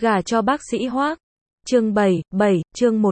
Gả cho bác sĩ Hoắc. Chương 7, chương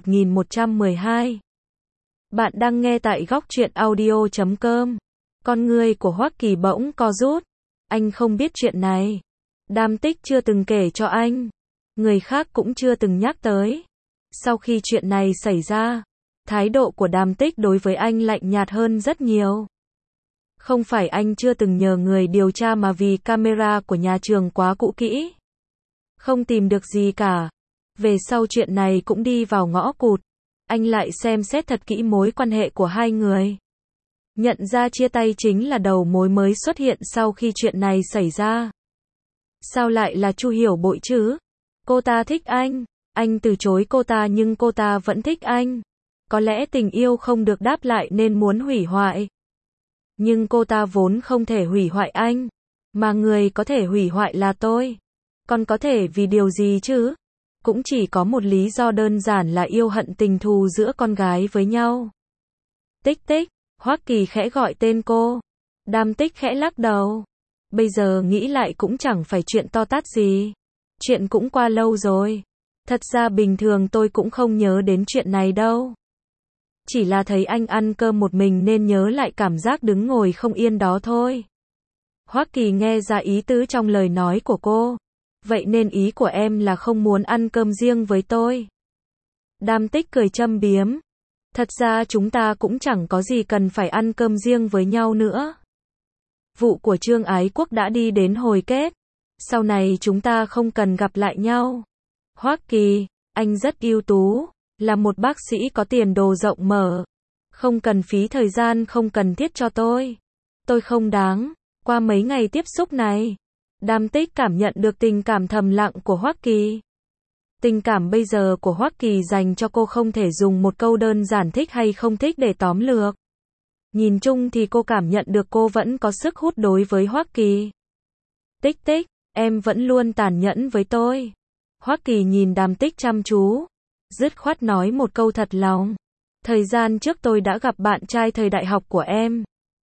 1112. Bạn đang nghe tại góc truyện audio.com. Con người của Hoắc Kỳ bỗng co rút. Anh không biết chuyện này. Đam Tích chưa từng kể cho anh. Người khác cũng chưa từng nhắc tới. Sau khi chuyện này xảy ra, thái độ của Đam Tích đối với anh lạnh nhạt hơn rất nhiều. Không phải anh chưa từng nhờ người điều tra mà vì camera của nhà trường quá cũ kỹ. Không tìm được gì cả. Về sau chuyện này cũng đi vào ngõ cụt. Anh lại xem xét thật kỹ mối quan hệ của hai người. Nhận ra chia tay chính là đầu mối mới xuất hiện sau khi chuyện này xảy ra. Sao lại là Chu Hiểu Bội chứ? Cô ta thích anh từ chối cô ta nhưng cô ta vẫn thích anh. Có lẽ tình yêu không được đáp lại nên muốn hủy hoại. Nhưng cô ta vốn không thể hủy hoại anh. Mà người có thể hủy hoại là tôi. Còn có thể vì điều gì chứ? Cũng chỉ có một lý do đơn giản là yêu hận tình thù giữa con gái với nhau. Tích Tích, Hoắc Kỳ khẽ gọi tên cô. Đam Tích khẽ lắc đầu. Bây giờ nghĩ lại cũng chẳng phải chuyện to tát gì. Chuyện cũng qua lâu rồi. Thật ra bình thường tôi cũng không nhớ đến chuyện này đâu. Chỉ là thấy anh ăn cơm một mình nên nhớ lại cảm giác đứng ngồi không yên đó thôi. Hoắc Kỳ nghe ra ý tứ trong lời nói của cô. Vậy nên ý của em là không muốn ăn cơm riêng với tôi. Đam Tích cười châm biếm. Thật ra chúng ta cũng chẳng có gì cần phải ăn cơm riêng với nhau nữa. Vụ của Trương Ái Quốc đã đi đến hồi kết. Sau này chúng ta không cần gặp lại nhau. Hoắc Kỳ, anh rất ưu tú, là một bác sĩ có tiền đồ rộng mở. Không cần phí thời gian không cần thiết cho tôi. Tôi không đáng. Qua mấy ngày tiếp xúc này, Đam Tích cảm nhận được tình cảm thầm lặng của Hoắc Kỳ. Tình cảm bây giờ của Hoắc Kỳ dành cho cô không thể dùng một câu đơn giản thích hay không thích để tóm lược. Nhìn chung thì cô cảm nhận được cô vẫn có sức hút đối với Hoắc Kỳ. Tích Tích, em vẫn luôn tàn nhẫn với tôi. Hoắc Kỳ nhìn Đam Tích chăm chú, dứt khoát nói một câu thật lòng. Thời gian trước tôi đã gặp bạn trai thời đại học của em.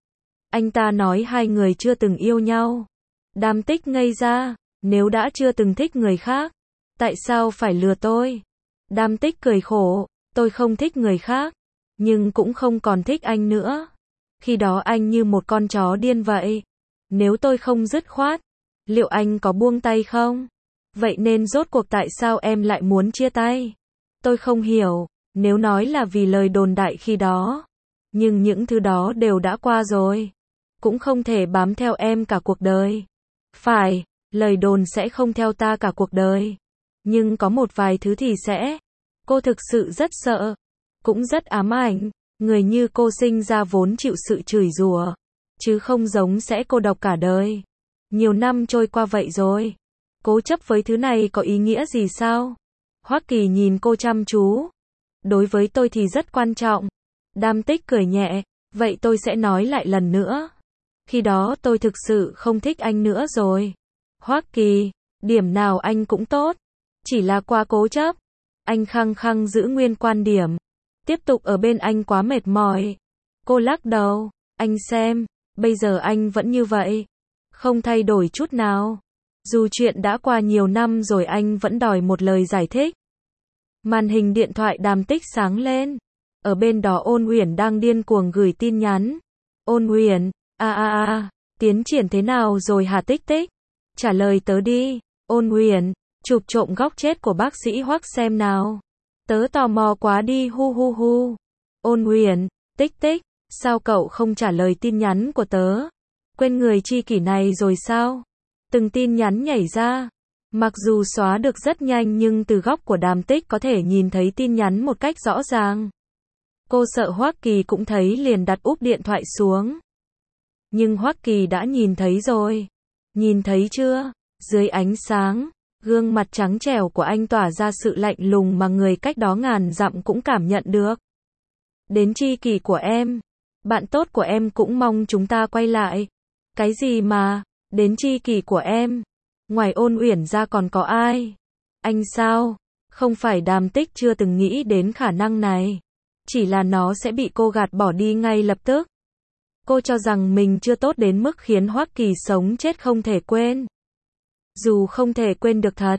Anh ta nói hai người chưa từng yêu nhau. Đam Tích ngây ra, nếu đã chưa từng thích người khác, tại sao phải lừa tôi? Đam Tích cười khổ, tôi không thích người khác, nhưng cũng không còn thích anh nữa. Khi đó anh như một con chó điên vậy. Nếu tôi không dứt khoát, liệu anh có buông tay không? Vậy nên rốt cuộc tại sao em lại muốn chia tay? Tôi không hiểu, nếu nói là vì lời đồn đại khi đó. Nhưng những thứ đó đều đã qua rồi. Cũng không thể bám theo em cả cuộc đời. Phải, lời đồn sẽ không theo ta cả cuộc đời. Nhưng có một vài thứ thì sẽ. Cô thực sự rất sợ. Cũng rất ám ảnh. Người như cô sinh ra vốn chịu sự chửi rủa. Chứ không giống sẽ cô độc cả đời. Nhiều năm trôi qua vậy rồi. Cố chấp với thứ này có ý nghĩa gì sao? Hoắc Kỳ nhìn cô chăm chú. Đối với tôi thì rất quan trọng. Đam Tích cười nhẹ. Vậy tôi sẽ nói lại lần nữa. Khi đó tôi thực sự không thích anh nữa rồi. Hoắc Kỳ, điểm nào anh cũng tốt. Chỉ là quá cố chấp. Anh khăng khăng giữ nguyên quan điểm. Tiếp tục ở bên anh quá mệt mỏi. Cô lắc đầu. Anh xem, bây giờ anh vẫn như vậy. Không thay đổi chút nào. Dù chuyện đã qua nhiều năm rồi anh vẫn đòi một lời giải thích. Màn hình điện thoại Đam Tích sáng lên. Ở bên đó Ôn Uyển đang điên cuồng gửi tin nhắn. Ôn Uyển, tiến triển thế nào rồi hả Tích Tích? Trả lời tớ đi. Ôn Uyển, chụp trộm góc chết của bác sĩ Hoắc xem nào. Tớ tò mò quá đi hu hu hu. Ôn Uyển, Tích Tích, sao cậu không trả lời tin nhắn của tớ? Quên người tri kỷ này rồi sao? Từng tin nhắn nhảy ra. Mặc dù xóa được rất nhanh nhưng từ góc của Đam Tích có thể nhìn thấy tin nhắn một cách rõ ràng. Cô sợ Hoắc Kỳ cũng thấy liền đặt úp điện thoại xuống. Nhưng Hoắc Kỳ đã nhìn thấy rồi. Nhìn thấy chưa? Dưới ánh sáng, gương mặt trắng trẻo của anh tỏa ra sự lạnh lùng mà người cách đó ngàn dặm cũng cảm nhận được. Đến tri kỷ của em, bạn tốt của em cũng mong chúng ta quay lại. Cái gì mà, đến tri kỷ của em? Ngoài Ôn Uyển ra còn có ai? Anh sao? Không phải Đam Tích chưa từng nghĩ đến khả năng này. Chỉ là nó sẽ bị cô gạt bỏ đi ngay lập tức. Cô cho rằng mình chưa tốt đến mức khiến Hoắc Kỳ sống chết không thể quên. Dù không thể quên được thật,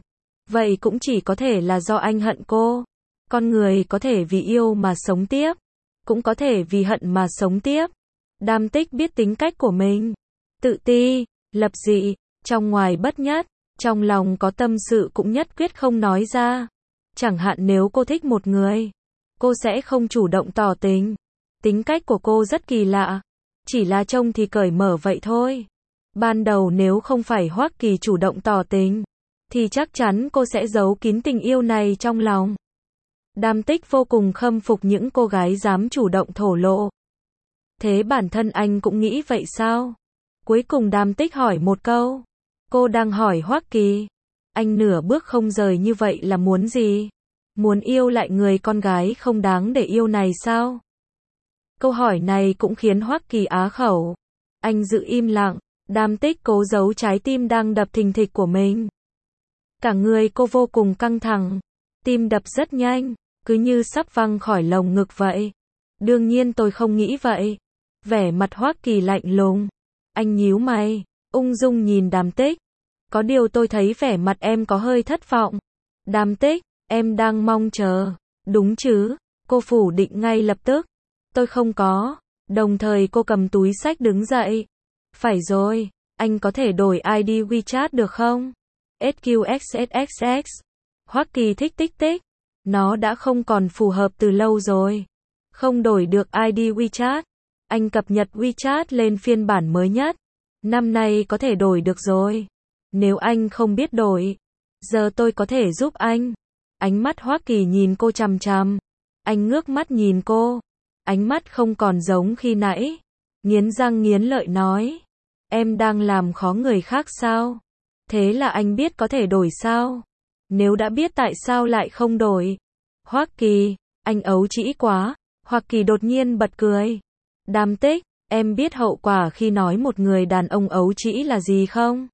Vậy cũng chỉ có thể là do anh hận cô. Con người có thể vì yêu mà sống tiếp, cũng có thể vì hận mà sống tiếp. Đam Tích biết tính cách của mình. Tự ti, lập dị, trong ngoài bất nhất, trong lòng có tâm sự cũng nhất quyết không nói ra. Chẳng hạn nếu cô thích một người, cô sẽ không chủ động tỏ tình. Tính cách của cô rất kỳ lạ, chỉ là trông thì cởi mở vậy thôi. Ban đầu nếu không phải Hoắc Kỳ chủ động tỏ tình, thì chắc chắn cô sẽ giấu kín tình yêu này trong lòng. Đam Tích vô cùng khâm phục những cô gái dám chủ động thổ lộ. Thế bản thân anh cũng nghĩ vậy sao? Cuối cùng Đam Tích hỏi một câu. Cô đang hỏi Hoắc Kỳ. Anh nửa bước không rời như vậy là muốn gì? Muốn yêu lại người con gái không đáng để yêu này sao? Câu hỏi này cũng khiến Hoắc Kỳ á khẩu. Anh giữ im lặng. Đam Tích cố giấu trái tim đang đập thình thịch của mình. Cả người cô vô cùng căng thẳng. Tim đập rất nhanh, cứ như sắp văng khỏi lồng ngực vậy. Đương nhiên tôi không nghĩ vậy. Vẻ mặt Hoắc Kỳ lạnh lùng. Anh nhíu mày, ung dung nhìn Đam Tích. Có điều tôi thấy vẻ mặt em có hơi thất vọng. Đam Tích, em đang mong chờ, đúng chứ? Cô phủ định ngay lập tức. Tôi không có. Đồng thời cô cầm túi xách đứng dậy. Phải rồi, anh có thể đổi ID WeChat được không? SQXXX. Hoắc Kỳ thích tích tích. Nó đã không còn phù hợp từ lâu rồi. Không đổi được ID WeChat. Anh cập nhật WeChat lên phiên bản mới nhất. Năm nay có thể đổi được rồi. Nếu anh không biết đổi, giờ tôi có thể giúp anh. Ánh mắt Hoắc Kỳ nhìn cô chằm chằm. Anh ngước mắt nhìn cô. Ánh mắt không còn giống khi nãy. Nghiến răng nghiến lợi nói. Em đang làm khó người khác sao? Thế là anh biết có thể đổi sao? Nếu đã biết tại sao lại không đổi? Hoắc Kỳ, anh ấu trĩ quá. Hoắc Kỳ đột nhiên bật cười. Đam Tích, em biết hậu quả khi nói một người đàn ông ấu trĩ là gì không?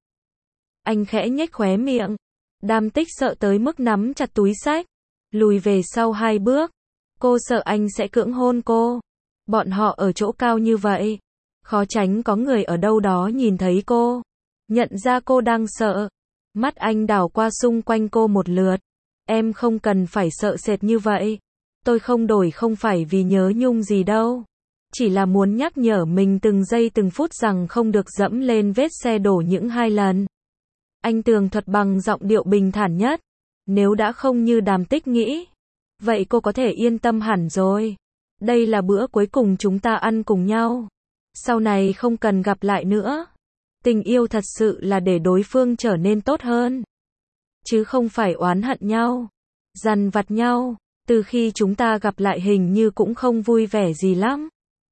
Anh khẽ nhếch khóe miệng. Đam Tích sợ tới mức nắm chặt túi xách, lùi về sau 2 bước. Cô sợ anh sẽ cưỡng hôn cô. Bọn họ ở chỗ cao như vậy, khó tránh có người ở đâu đó nhìn thấy cô, nhận ra cô đang sợ. Mắt anh đảo qua xung quanh cô một lượt. Em không cần phải sợ sệt như vậy. Tôi không đổi không phải vì nhớ nhung gì đâu. Chỉ là muốn nhắc nhở mình từng giây từng phút rằng không được dẫm lên vết xe đổ những 2 lần. Anh tường thuật bằng giọng điệu bình thản nhất. Nếu đã không như Đàm Tích nghĩ, vậy cô có thể yên tâm hẳn rồi. Đây là bữa cuối cùng chúng ta ăn cùng nhau. Sau này không cần gặp lại nữa. Tình yêu thật sự là để đối phương trở nên tốt hơn, chứ không phải oán hận nhau, dằn vặt nhau. Từ khi chúng ta gặp lại hình như cũng không vui vẻ gì lắm.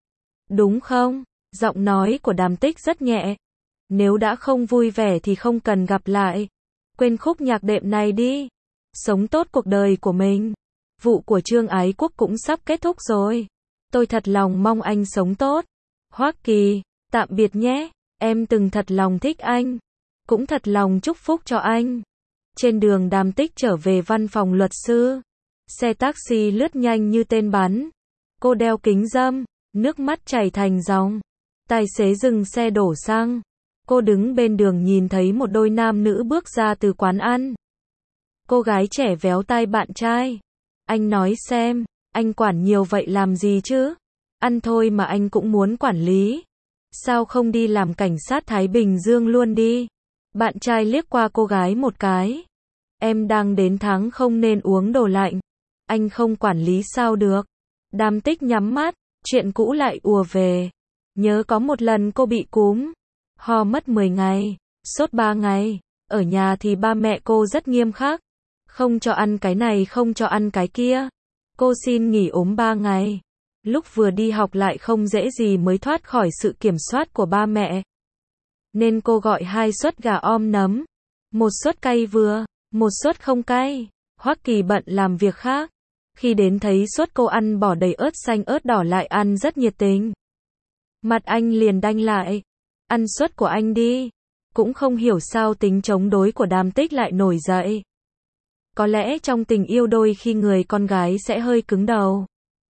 Đúng không? Giọng nói của Đàm Tích rất nhẹ. Nếu đã không vui vẻ thì không cần gặp lại. Quên khúc nhạc đệm này đi. Sống tốt cuộc đời của mình. Vụ của Trương Ái Quốc cũng sắp kết thúc rồi. Tôi thật lòng mong anh sống tốt. Hoắc Kỳ, tạm biệt nhé. Em từng thật lòng thích anh. Cũng thật lòng chúc phúc cho anh. Trên đường Đàm Tích trở về văn phòng luật sư. Xe taxi lướt nhanh như tên bắn. Cô đeo kính râm, nước mắt chảy thành dòng. Tài xế dừng xe đổ xăng. Cô đứng bên đường nhìn thấy một đôi nam nữ bước ra từ quán ăn. Cô gái trẻ véo tai bạn trai. Anh nói xem, anh quản nhiều vậy làm gì chứ? Ăn thôi mà anh cũng muốn quản lý. Sao không đi làm cảnh sát Thái Bình Dương luôn đi? Bạn trai liếc qua cô gái một cái. Em đang đến tháng không nên uống đồ lạnh. Anh không quản lý sao được? Đàm Tích nhắm mắt, chuyện cũ lại ùa về. Nhớ có một lần cô bị cúm, ho mất 10 ngày, sốt 3 ngày. Ở nhà thì ba mẹ cô rất nghiêm khắc. Không cho ăn cái này không cho ăn cái kia. Cô xin nghỉ ốm 3 ngày. Lúc vừa đi học lại không dễ gì mới thoát khỏi sự kiểm soát của ba mẹ. Nên cô gọi 2 suất gà om nấm. 1 suất cay vừa, 1 suất không cay. Hoắc Kỳ bận làm việc khác. Khi đến thấy suất cô ăn bỏ đầy ớt xanh ớt đỏ lại ăn rất nhiệt tình. Mặt anh liền đanh lại. Ăn suất của anh đi. Cũng không hiểu sao tính chống đối của Đàm Tích lại nổi dậy. Có lẽ trong tình yêu đôi khi người con gái sẽ hơi cứng đầu.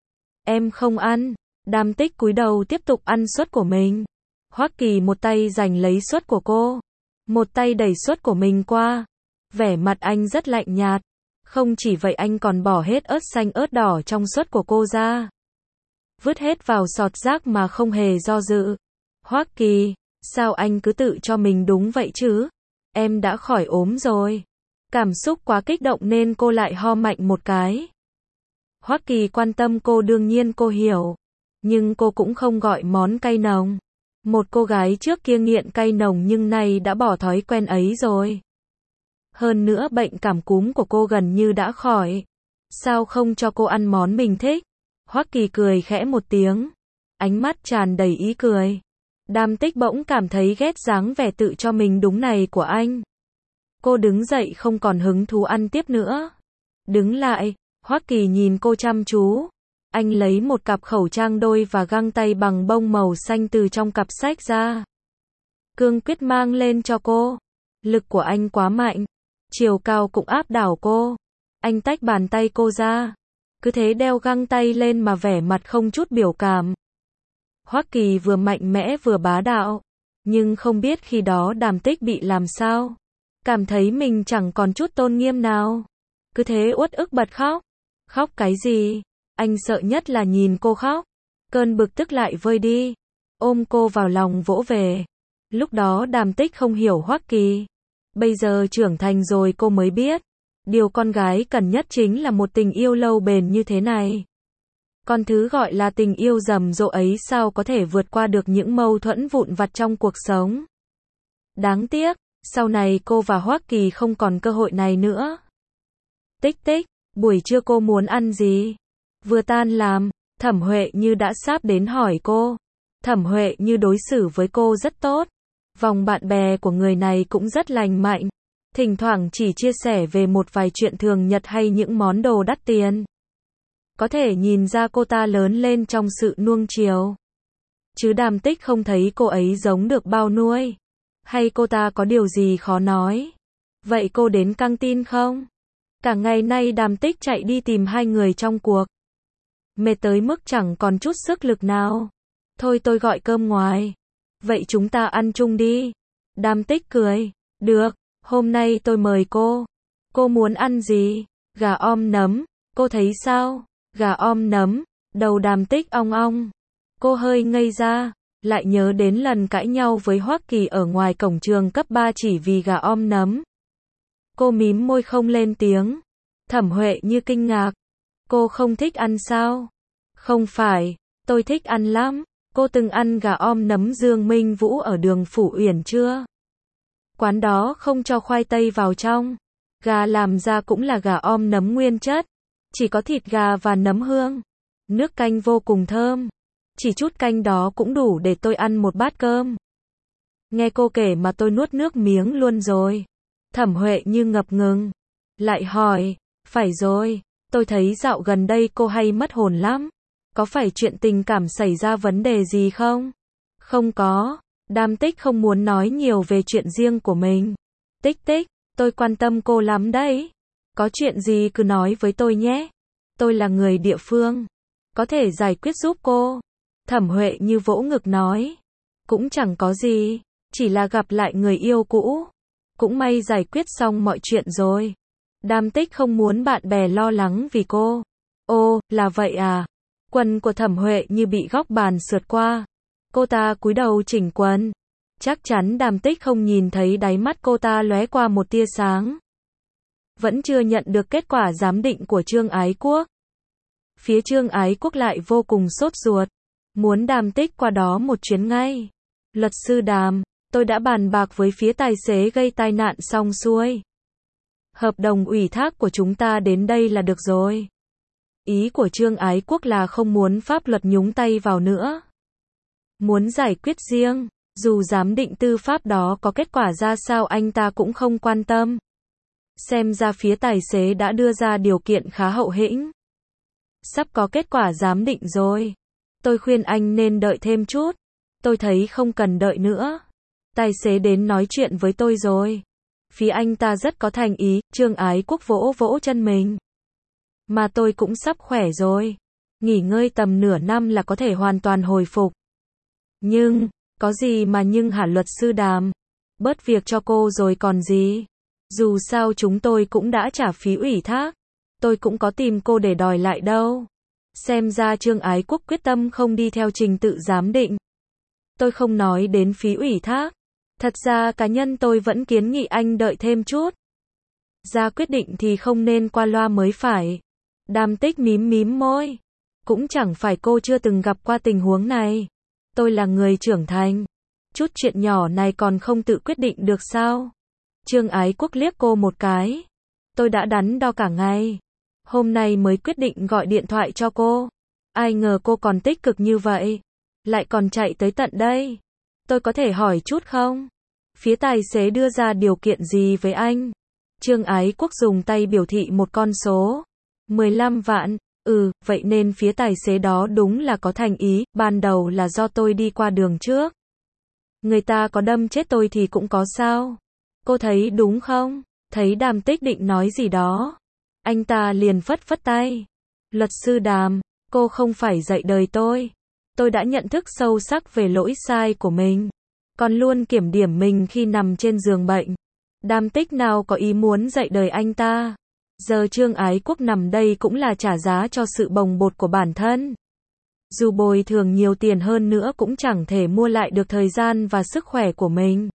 Em không ăn. Đàm Tích cúi đầu tiếp tục ăn suất của mình. Hoắc Kỳ một tay giành lấy suất của cô, một tay đẩy suất của mình qua. Vẻ mặt anh rất lạnh nhạt. Không chỉ vậy anh còn bỏ hết ớt xanh ớt đỏ trong suất của cô ra. Vứt hết vào sọt rác mà không hề do dự. Hoắc Kỳ, sao anh cứ tự cho mình đúng vậy chứ? Em đã khỏi ốm rồi. Cảm xúc quá kích động nên cô lại ho mạnh một cái. Hoắc Kỳ quan tâm cô đương nhiên cô hiểu. Nhưng cô cũng không gọi món cay nồng. Một cô gái trước kia nghiện cay nồng nhưng nay đã bỏ thói quen ấy rồi. Hơn nữa bệnh cảm cúm của cô gần như đã khỏi. Sao không cho cô ăn món mình thích? Hoắc Kỳ cười khẽ một tiếng. Ánh mắt tràn đầy ý cười. Đàm Tích bỗng cảm thấy ghét dáng vẻ tự cho mình đúng này của anh. Cô đứng dậy không còn hứng thú ăn tiếp nữa. Đứng lại, Hoắc Kỳ nhìn cô chăm chú. Anh lấy một cặp khẩu trang đôi và găng tay bằng bông màu xanh từ trong cặp sách ra. Cương quyết mang lên cho cô. Lực của anh quá mạnh. Chiều cao cũng áp đảo cô. Anh tách bàn tay cô ra. Cứ thế đeo găng tay lên mà vẻ mặt không chút biểu cảm. Hoắc Kỳ vừa mạnh mẽ vừa bá đạo. Nhưng không biết khi đó Đàm Tích bị làm sao. Cảm thấy mình chẳng còn chút tôn nghiêm nào. Cứ thế uất ức bật khóc. Khóc cái gì? Anh sợ nhất là nhìn cô khóc. Cơn bực tức lại vơi đi. Ôm cô vào lòng vỗ về. Lúc đó Đàm Tích không hiểu Hoắc Kỳ. Bây giờ trưởng thành rồi cô mới biết. Điều con gái cần nhất chính là một tình yêu lâu bền như thế này. Còn thứ gọi là tình yêu rầm rộ ấy sao có thể vượt qua được những mâu thuẫn vụn vặt trong cuộc sống. Đáng tiếc, sau này cô và Hoắc Kỳ không còn cơ hội này nữa. Tích tích, buổi trưa cô muốn ăn gì? Vừa tan làm, Thẩm Huệ Như đã sắp đến hỏi cô. Thẩm Huệ Như đối xử với cô rất tốt. Vòng bạn bè của người này cũng rất lành mạnh. Thỉnh thoảng chỉ chia sẻ về một vài chuyện thường nhật hay những món đồ đắt tiền. Có thể nhìn ra cô ta lớn lên trong sự nuông chiều. Chứ Đàm Tích không thấy cô ấy giống được bao nuôi. Hay cô ta có điều gì khó nói. Vậy cô đến căng tin không? Cả ngày nay Đàm Tích chạy đi tìm hai người trong cuộc. Mệt tới mức chẳng còn chút sức lực nào. Thôi tôi gọi cơm ngoài. Vậy chúng ta ăn chung đi. Đàm Tích cười. Được, hôm nay tôi mời cô. Cô muốn ăn gì? Gà om nấm. Cô thấy sao? Gà om nấm. Đầu Đàm Tích ong ong. Cô hơi ngây ra. Lại nhớ đến lần cãi nhau với Hoắc Kỳ ở ngoài cổng trường cấp 3 chỉ vì gà om nấm. Cô mím môi không lên tiếng. Thẩm Huệ Như kinh ngạc. Cô không thích ăn sao? Không phải, tôi thích ăn lắm. Cô từng ăn gà om nấm Dương Minh Vũ ở đường Phủ Uyển chưa? Quán đó không cho khoai tây vào trong. Gà làm ra cũng là gà om nấm nguyên chất. Chỉ có thịt gà và nấm hương. Nước canh vô cùng thơm. Chỉ chút canh đó cũng đủ để tôi ăn một bát cơm. Nghe cô kể mà tôi nuốt nước miếng luôn rồi. Thẩm Huệ Như ngập ngừng. Lại hỏi, phải rồi, tôi thấy dạo gần đây cô hay mất hồn lắm. Có phải chuyện tình cảm xảy ra vấn đề gì không? Không có. Đàm Tích không muốn nói nhiều về chuyện riêng của mình. Tích tích, tôi quan tâm cô lắm đấy. Có chuyện gì cứ nói với tôi nhé. Tôi là người địa phương. Có thể giải quyết giúp cô. Thẩm Huệ Như vỗ ngực nói. Cũng chẳng có gì. Chỉ là gặp lại người yêu cũ. Cũng may giải quyết xong mọi chuyện rồi. Đàm Tích không muốn bạn bè lo lắng vì cô. Ô, là vậy à? Quần của Thẩm Huệ Như bị góc bàn sượt qua. Cô ta cúi đầu chỉnh quần. Chắc chắn Đàm Tích không nhìn thấy đáy mắt cô ta lóe qua một tia sáng. Vẫn chưa nhận được kết quả giám định của Trương Ái Quốc. Phía Trương Ái Quốc lại vô cùng sốt ruột. Muốn Đàm Tích qua đó một chuyến ngay. Luật sư Đàm, tôi đã bàn bạc với phía tài xế gây tai nạn xong xuôi. Hợp đồng ủy thác của chúng ta đến đây là được rồi. Ý của Trương Ái Quốc là không muốn pháp luật nhúng tay vào nữa. Muốn giải quyết riêng, dù giám định tư pháp đó có kết quả ra sao anh ta cũng không quan tâm. Xem ra phía tài xế đã đưa ra điều kiện khá hậu hĩnh. Sắp có kết quả giám định rồi. Tôi khuyên anh nên đợi thêm chút. Tôi thấy không cần đợi nữa. Tài xế đến nói chuyện với tôi rồi. Phía anh ta rất có thành ý. Trương Ái Quốc vỗ vỗ chân mình. Mà tôi cũng sắp khỏe rồi. Nghỉ ngơi tầm nửa năm là có thể hoàn toàn hồi phục. Nhưng, có gì mà nhưng hả luật sư Đàm? Bớt việc cho cô rồi còn gì? Dù sao chúng tôi cũng đã trả phí ủy thác. Tôi cũng có tìm cô để đòi lại đâu. Xem ra Trương Ái Quốc quyết tâm không đi theo trình tự giám định. Tôi không nói đến phí ủy thác. Thật ra cá nhân tôi vẫn kiến nghị anh đợi thêm chút. Ra quyết định thì không nên qua loa mới phải. Đàm Tích mím mím môi. Cũng chẳng phải cô chưa từng gặp qua tình huống này. Tôi là người trưởng thành. Chút chuyện nhỏ này còn không tự quyết định được sao? Trương Ái Quốc liếc cô một cái. Tôi đã đắn đo cả ngày. Hôm nay mới quyết định gọi điện thoại cho cô. Ai ngờ cô còn tích cực như vậy. Lại còn chạy tới tận đây. Tôi có thể hỏi chút không? Phía tài xế đưa ra điều kiện gì với anh? Trương Ái Quốc dùng tay biểu thị một con số. 15 vạn. Vậy nên phía tài xế đó đúng là có thành ý, ban đầu là do tôi đi qua đường trước. Người ta có đâm chết tôi thì cũng có sao? Cô thấy đúng không? Thấy Đàm Tích định nói gì đó. Anh ta liền phất phất tay. Luật sư Đàm, cô không phải dạy đời tôi. Tôi đã nhận thức sâu sắc về lỗi sai của mình. Còn luôn kiểm điểm mình khi nằm trên giường bệnh. Đàm Tích nào có ý muốn dạy đời anh ta. Giờ Trương Ái Quốc nằm đây cũng là trả giá cho sự bồng bột của bản thân. Dù bồi thường nhiều tiền hơn nữa cũng chẳng thể mua lại được thời gian và sức khỏe của mình.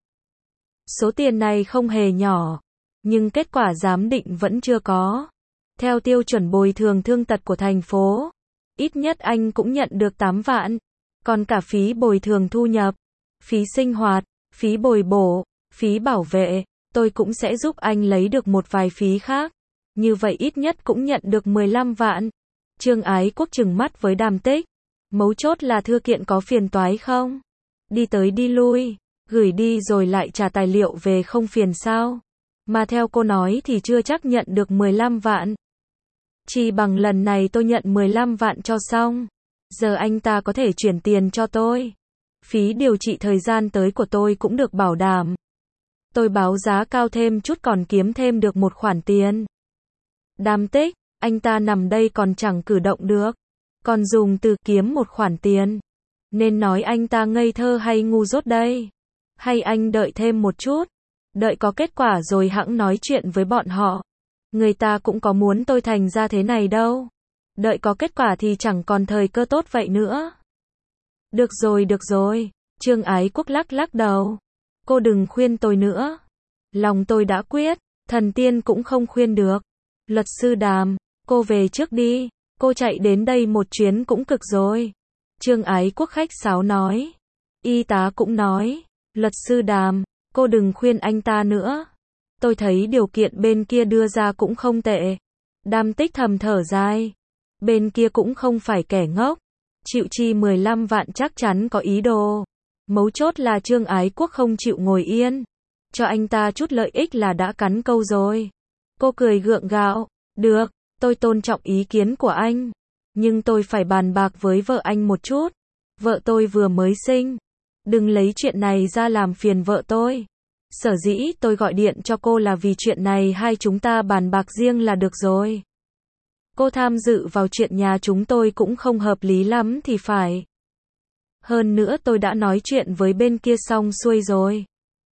Số tiền này không hề nhỏ. Nhưng kết quả giám định vẫn chưa có. Theo tiêu chuẩn bồi thường thương tật của thành phố, ít nhất anh cũng nhận được 8 vạn. Còn cả phí bồi thường thu nhập, phí sinh hoạt, phí bồi bổ, phí bảo vệ, tôi cũng sẽ giúp anh lấy được một vài phí khác. Như vậy ít nhất cũng nhận được 15 vạn. Trương Ái Quốc trừng mắt với Đàm Tích. Mấu chốt là thư kiện có phiền toái không? Đi tới đi lui, gửi đi rồi lại trả tài liệu về không phiền sao? Mà theo cô nói thì chưa chắc nhận được 15 vạn. Chỉ bằng lần này tôi nhận 15 vạn cho xong. Giờ anh ta có thể chuyển tiền cho tôi. Phí điều trị thời gian tới của tôi cũng được bảo đảm. Tôi báo giá cao thêm chút còn kiếm thêm được một khoản tiền. Đàm Tích, anh ta nằm đây còn chẳng cử động được. Còn dùng từ kiếm một khoản tiền. Nên nói anh ta ngây thơ hay ngu dốt đây? Hay anh đợi thêm một chút? Đợi có kết quả rồi hẵng nói chuyện với bọn họ. Người ta cũng có muốn tôi thành ra thế này đâu. Đợi có kết quả thì chẳng còn thời cơ tốt vậy nữa. Được rồi. Trương Ái Quốc lắc lắc đầu. Cô đừng khuyên tôi nữa. Lòng tôi đã quyết, thần tiên cũng không khuyên được. Luật sư Đàm, cô về trước đi. Cô chạy đến đây một chuyến cũng cực rồi. Trương Ái Quốc khách sáo nói. Y tá cũng nói. Luật sư Đàm, cô đừng khuyên anh ta nữa. Tôi thấy điều kiện bên kia đưa ra cũng không tệ. Đàm Tích thầm thở dài. Bên kia cũng không phải kẻ ngốc. Chịu chi 15 vạn chắc chắn có ý đồ. Mấu chốt là Trương Ái Quốc không chịu ngồi yên. Cho anh ta chút lợi ích là đã cắn câu rồi. Cô cười gượng gạo. Được, tôi tôn trọng ý kiến của anh. Nhưng tôi phải bàn bạc với vợ anh một chút. Vợ tôi vừa mới sinh. Đừng lấy chuyện này ra làm phiền vợ tôi. Sở dĩ tôi gọi điện cho cô là vì chuyện này hai chúng ta bàn bạc riêng là được rồi. Cô tham dự vào chuyện nhà chúng tôi cũng không hợp lý lắm thì phải. Hơn nữa tôi đã nói chuyện với bên kia xong xuôi rồi.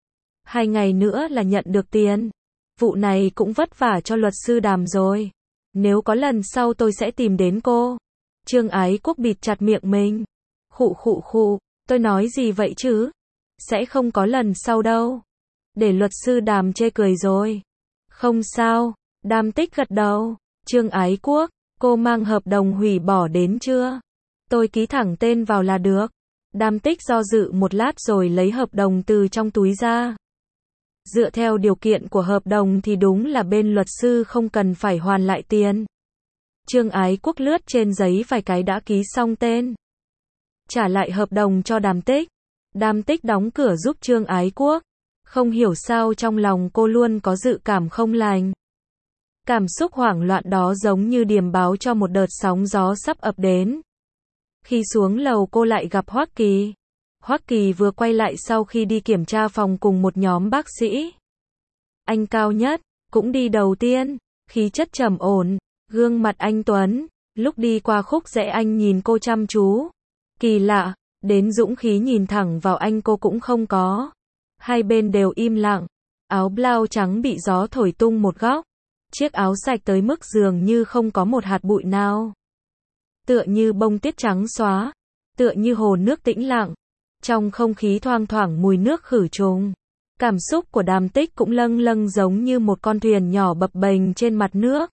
2 ngày nữa là nhận được tiền. Vụ này cũng vất vả cho luật sư Đàm rồi. Nếu có lần sau tôi sẽ tìm đến cô. Trương Ái Quốc bịt chặt miệng mình. Khụ, tôi nói gì vậy chứ? Sẽ không có lần sau đâu. Để luật sư Đàm chê cười rồi. Không sao. Đàm Tích gật đầu. Trương Ái Quốc, cô mang hợp đồng hủy bỏ đến chưa? Tôi ký thẳng tên vào là được. Đàm Tích do dự một lát rồi lấy hợp đồng từ trong túi ra. Dựa theo điều kiện của hợp đồng thì đúng là bên luật sư không cần phải hoàn lại tiền. Trương Ái Quốc lướt trên giấy vài cái đã ký xong tên. Trả lại hợp đồng cho Đàm Tích. Đàm Tích đóng cửa giúp Trương Ái Quốc. Không hiểu sao trong lòng cô luôn có dự cảm không lành. Cảm xúc hoảng loạn đó giống như điềm báo cho một đợt sóng gió sắp ập đến. Khi xuống lầu cô lại gặp Hoắc Kỳ. Hoắc Kỳ vừa quay lại sau khi đi kiểm tra phòng cùng một nhóm bác sĩ. Anh cao nhất, cũng đi đầu tiên, khí chất trầm ổn, gương mặt anh tuấn. Lúc đi qua khúc rẽ anh nhìn cô chăm chú. Kỳ lạ, đến dũng khí nhìn thẳng vào anh cô cũng không có. Hai bên đều im lặng. Áo blau trắng bị gió thổi tung một góc. Chiếc áo sạch tới mức dường như không có một hạt bụi nào. Tựa như bông tuyết trắng xóa. Tựa như hồ nước tĩnh lặng. Trong không khí thoang thoảng mùi nước khử trùng. Cảm xúc của Đàm Tích cũng lâng lâng giống như một con thuyền nhỏ bập bềnh trên mặt nước.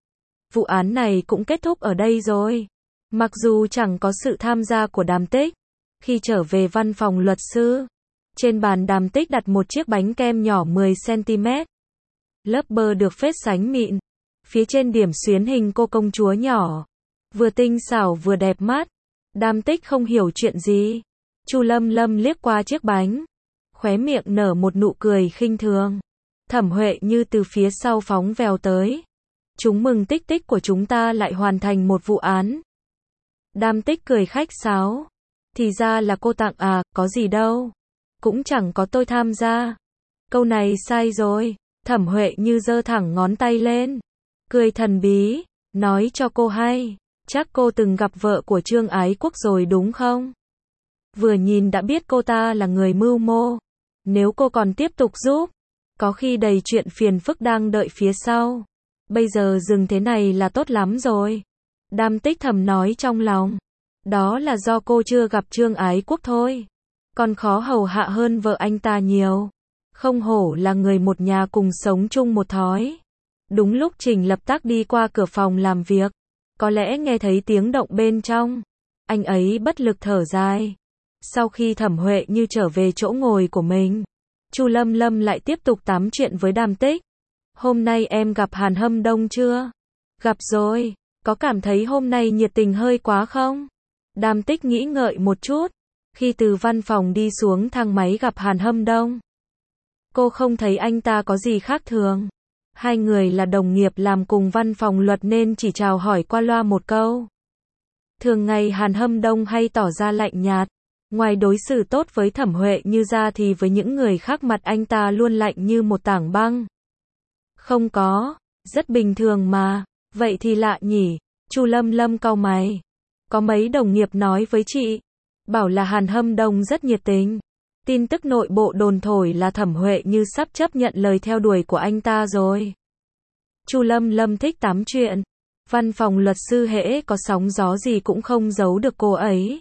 Vụ án này cũng kết thúc ở đây rồi. Mặc dù chẳng có sự tham gia của Đàm Tích. Khi trở về văn phòng luật sư, trên bàn Đàm Tích đặt một chiếc bánh kem nhỏ 10cm. Lớp bơ được phết sánh mịn. Phía trên điểm xuyến hình cô công chúa nhỏ. Vừa tinh xảo vừa đẹp mắt. Đàm Tích không hiểu chuyện gì. Chu Lâm Lâm liếc qua chiếc bánh. Khóe miệng nở một nụ cười khinh thường. Thẩm Huệ Như từ phía sau phóng vèo tới. Chúng mừng Tích Tích của chúng ta lại hoàn thành một vụ án. Đàm Tích cười khách sáo. Thì ra là cô tặng à, có gì đâu. Cũng chẳng có tôi tham gia. Câu này sai rồi. Thẩm Huệ Như giơ thẳng ngón tay lên. Cười thần bí. Nói cho cô hay. Chắc cô từng gặp vợ của Trương Ái Quốc rồi đúng không? Vừa nhìn đã biết cô ta là người mưu mô. Nếu cô còn tiếp tục giúp, có khi đầy chuyện phiền phức đang đợi phía sau. Bây giờ dừng thế này là tốt lắm rồi. Đàm Tích thầm nói trong lòng. Đó là do cô chưa gặp Trương Ái Quốc thôi. Còn khó hầu hạ hơn vợ anh ta nhiều. Không hổ là người một nhà cùng sống chung một thói. Đúng lúc Trình Lập Tác đi qua cửa phòng làm việc. Có lẽ nghe thấy tiếng động bên trong. Anh ấy bất lực thở dài. Sau khi Thẩm Huệ Như trở về chỗ ngồi của mình, Chu Lâm Lâm lại tiếp tục tám chuyện với Đàm Tích. Hôm nay em gặp Hàn Hâm Đông chưa? Gặp rồi. Có cảm thấy hôm nay nhiệt tình hơi quá không? Đàm Tích nghĩ ngợi một chút. Khi từ văn phòng đi xuống thang máy gặp Hàn Hâm Đông, cô không thấy anh ta có gì khác thường. Hai người là đồng nghiệp làm cùng văn phòng luật nên chỉ chào hỏi qua loa một câu. Thường ngày Hàn Hâm Đông hay tỏ ra lạnh nhạt. Ngoài đối xử tốt với Thẩm Huệ Như ra thì với những người khác mặt anh ta luôn lạnh như một tảng băng. Không có, rất bình thường mà. Vậy thì lạ nhỉ. Chu Lâm Lâm cau mày. Có mấy đồng nghiệp nói với chị, bảo là Hàn Hâm Đông rất nhiệt tình. Tin tức nội bộ đồn thổi là Thẩm Huệ Như sắp chấp nhận lời theo đuổi của anh ta rồi. Chu Lâm Lâm thích tám chuyện. Văn phòng luật sư hễ có sóng gió gì cũng không giấu được cô ấy.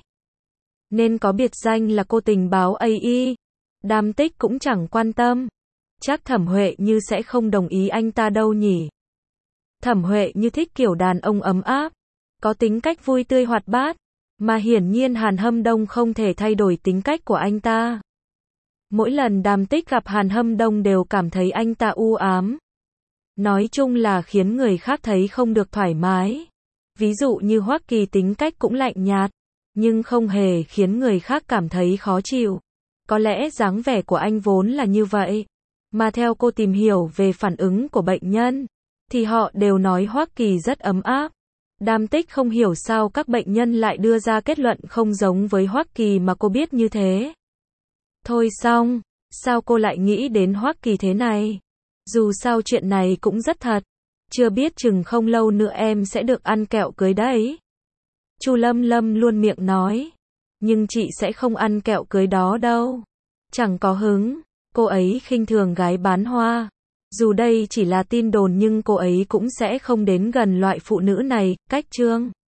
Nên có biệt danh là cô tình báo AI. Đàm Tích cũng chẳng quan tâm. Chắc Thẩm Huệ Như sẽ không đồng ý anh ta đâu nhỉ. Thẩm Huệ Như thích kiểu đàn ông ấm áp, có tính cách vui tươi hoạt bát, mà hiển nhiên Hàn Hâm Đông không thể thay đổi tính cách của anh ta. Mỗi lần Đàm Tích gặp Hàn Hâm Đông đều cảm thấy anh ta u ám. Nói chung là khiến người khác thấy không được thoải mái. Ví dụ như Hoắc Kỳ tính cách cũng lạnh nhạt, nhưng không hề khiến người khác cảm thấy khó chịu. Có lẽ dáng vẻ của anh vốn là như vậy. Mà theo cô tìm hiểu về phản ứng của bệnh nhân, thì họ đều nói Hoắc Kỳ rất ấm áp. Đàm Tích không hiểu sao các bệnh nhân lại đưa ra kết luận không giống với Hoắc Kỳ mà cô biết như thế. Thôi xong, sao cô lại nghĩ đến Hoắc Kỳ thế này? Dù sao chuyện này cũng rất thật. Chưa biết chừng không lâu nữa em sẽ được ăn kẹo cưới đấy. Chu Lâm Lâm luôn miệng nói. Nhưng chị sẽ không ăn kẹo cưới đó đâu. Chẳng có hứng. Cô ấy khinh thường gái bán hoa. Dù đây chỉ là tin đồn nhưng cô ấy cũng sẽ không đến gần loại phụ nữ này. Cách chương